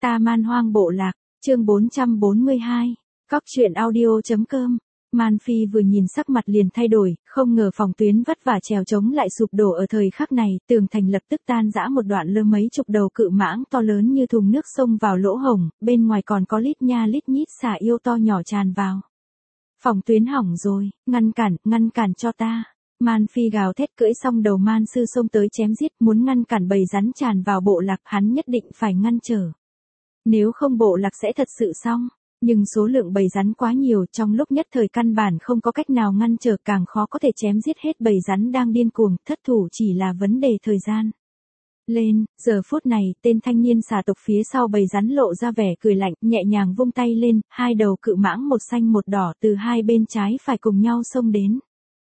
Ta man hoang bộ lạc, chương 442, cóc truyện audio.com. Man Phi vừa nhìn sắc mặt liền thay đổi, không ngờ phòng tuyến vất vả trèo chống lại sụp đổ ở thời khắc này, tường thành lập tức tan rã một đoạn lơ mấy chục đầu cự mãng to lớn như thùng nước xông vào lỗ hổng, bên ngoài còn có lít nha lít nhít xà yêu to nhỏ tràn vào. Phòng tuyến hỏng rồi, ngăn cản cho ta. Man Phi gào thét cưỡi xong đầu man sư xông tới chém giết, muốn ngăn cản bầy rắn tràn vào bộ lạc, hắn nhất định phải ngăn trở. Nếu không bộ lạc sẽ thật sự xong. Nhưng số lượng bầy rắn quá nhiều, trong lúc nhất thời căn bản không có cách nào ngăn trở, càng khó có thể chém giết hết bầy rắn đang điên cuồng, thất thủ chỉ là vấn đề thời gian. Lên, giờ phút này, tên thanh niên xà tộc phía sau bầy rắn lộ ra vẻ cười lạnh, nhẹ nhàng vung tay lên, hai đầu cự mãng một xanh một đỏ từ hai bên trái phải cùng nhau xông đến.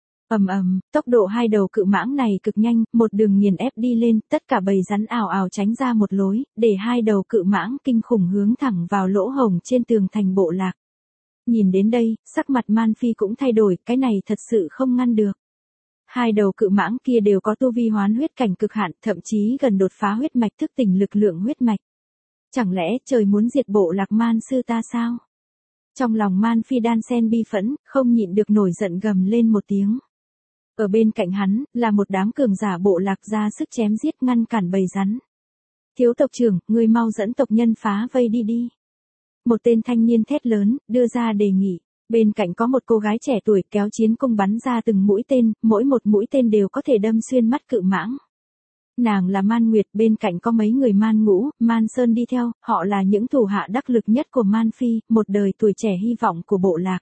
Tốc độ hai đầu cự mãng này cực nhanh, một đường nghiền ép đi lên, tất cả bầy rắn ào ào tránh ra một lối, để hai đầu cự mãng kinh khủng hướng thẳng vào lỗ hổng trên tường thành bộ lạc. Nhìn đến đây, sắc mặt Man Phi cũng thay đổi, cái này thật sự không ngăn được. Hai đầu cự mãng kia đều có tu vi hoán huyết cảnh cực hạn, thậm chí gần đột phá huyết mạch thức tỉnh lực lượng huyết mạch. Chẳng lẽ trời muốn diệt bộ lạc Man sư ta sao? Trong lòng Man Phi đan sen bi phẫn, không nhịn được nổi giận gầm lên một tiếng. Ở bên cạnh hắn, là một đám cường giả bộ lạc ra sức chém giết ngăn cản bầy rắn. Thiếu tộc trưởng, ngươi mau dẫn tộc nhân phá vây đi. Một tên thanh niên thét lớn, đưa ra đề nghị. Bên cạnh có một cô gái trẻ tuổi kéo chiến cung bắn ra từng mũi tên, mỗi một mũi tên đều có thể đâm xuyên mắt cự mãng. Nàng là Man Nguyệt, bên cạnh có mấy người Man Ngũ, Man Sơn đi theo, họ là những thủ hạ đắc lực nhất của Man Phi, một đời tuổi trẻ hy vọng của bộ lạc.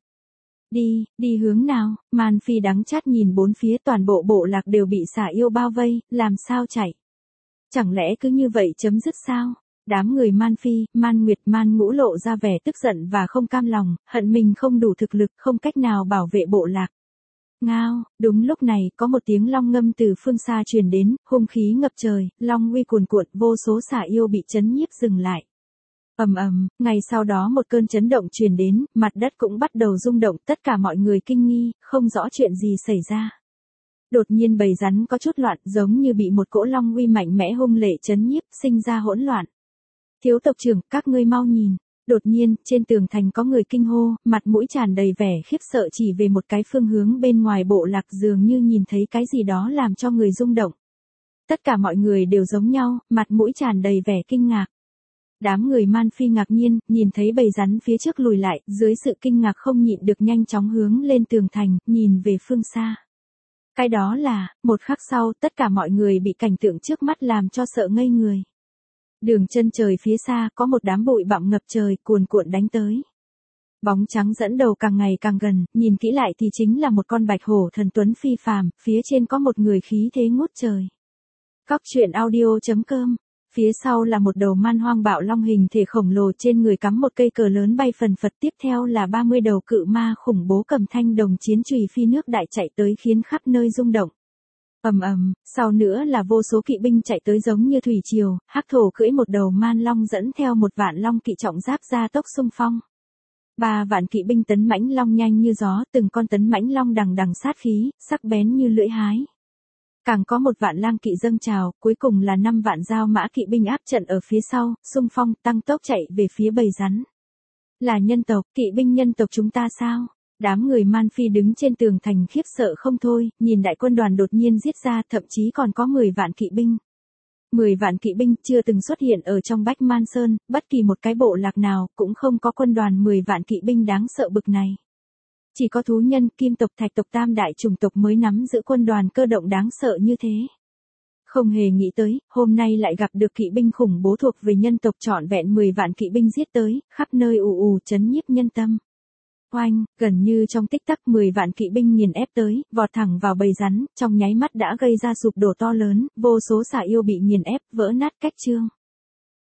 Đi hướng nào? Man Phi đắng chát nhìn bốn phía, toàn bộ bộ lạc đều bị xà yêu bao vây, làm sao chạy? Chẳng lẽ cứ như vậy chấm dứt sao? Đám người Man Phi, Man Nguyệt, Man Ngũ lộ ra vẻ tức giận và không cam lòng, hận mình không đủ thực lực, không cách nào bảo vệ bộ lạc. Ngao, đúng lúc này, có một tiếng long ngâm từ phương xa truyền đến, hung khí ngập trời, long uy cuồn cuộn, vô số xà yêu bị chấn nhiếp dừng lại. Ngay sau đó một cơn chấn động truyền đến, mặt đất cũng bắt đầu rung động, tất cả mọi người kinh nghi, không rõ chuyện gì xảy ra. Đột nhiên bầy rắn có chút loạn, giống như bị một cỗ long uy mạnh mẽ hung lệ chấn nhiếp, sinh ra hỗn loạn. Thiếu tộc trưởng, các ngươi mau nhìn. Đột nhiên, trên tường thành có người kinh hô, mặt mũi tràn đầy vẻ khiếp sợ chỉ về một cái phương hướng bên ngoài bộ lạc, dường như nhìn thấy cái gì đó làm cho người rung động. Tất cả mọi người đều giống nhau, mặt mũi tràn đầy vẻ kinh ngạc. Đám người Man Phi ngạc nhiên, nhìn thấy bầy rắn phía trước lùi lại, dưới sự kinh ngạc không nhịn được nhanh chóng hướng lên tường thành, nhìn về phương xa. Cái đó là, một khắc sau, tất cả mọi người bị cảnh tượng trước mắt làm cho sợ ngây người. Đường chân trời phía xa, có một đám bụi bặm ngập trời, cuồn cuộn đánh tới. Bóng trắng dẫn đầu càng ngày càng gần, nhìn kỹ lại thì chính là một con bạch hổ thần tuấn phi phàm, phía trên có một người khí thế ngút trời. Cóc truyện audio.com. Phía sau là một đầu man hoang bạo long hình thể khổng lồ, trên người cắm một cây cờ lớn bay phần phật, tiếp theo là 30 đầu cự ma khủng bố cầm thanh đồng chiến chùy phi nước đại chạy tới khiến khắp nơi rung động. Sau nữa là vô số kỵ binh chạy tới giống như thủy triều, hắc thổ cưỡi một đầu man long dẫn theo một vạn long kỵ trọng giáp ra tốc xung phong. 3 vạn kỵ binh tấn mãnh long nhanh như gió, từng con tấn mãnh long đằng đằng sát khí, sắc bén như lưỡi hái. Càng có 1 vạn lang kỵ dâng trào, cuối cùng là 5 vạn giao mã kỵ binh áp trận ở phía sau, xung phong tăng tốc chạy về phía bầy rắn. Là nhân tộc, kỵ binh nhân tộc chúng ta sao? Đám người Man Phi đứng trên tường thành khiếp sợ không thôi, nhìn đại quân đoàn đột nhiên giết ra, thậm chí còn có 10 vạn kỵ binh. 10 vạn kỵ binh chưa từng xuất hiện ở trong Bách Man Sơn, bất kỳ một cái bộ lạc nào cũng không có quân đoàn 10 vạn kỵ binh đáng sợ bực này. Chỉ có thú nhân, kim tộc, thạch tộc, tam đại chủng tộc mới nắm giữ quân đoàn cơ động đáng sợ như thế. Không hề nghĩ tới, hôm nay lại gặp được kỵ binh khủng bố thuộc về nhân tộc, trọn vẹn 10 vạn kỵ binh giết tới, khắp nơi ù chấn nhiếp nhân tâm. Oanh, gần như trong tích tắc 10 vạn kỵ binh nghiền ép tới, vọt thẳng vào bầy rắn, trong nháy mắt đã gây ra sụp đổ to lớn, vô số xà yêu bị nghiền ép, vỡ nát cách chương.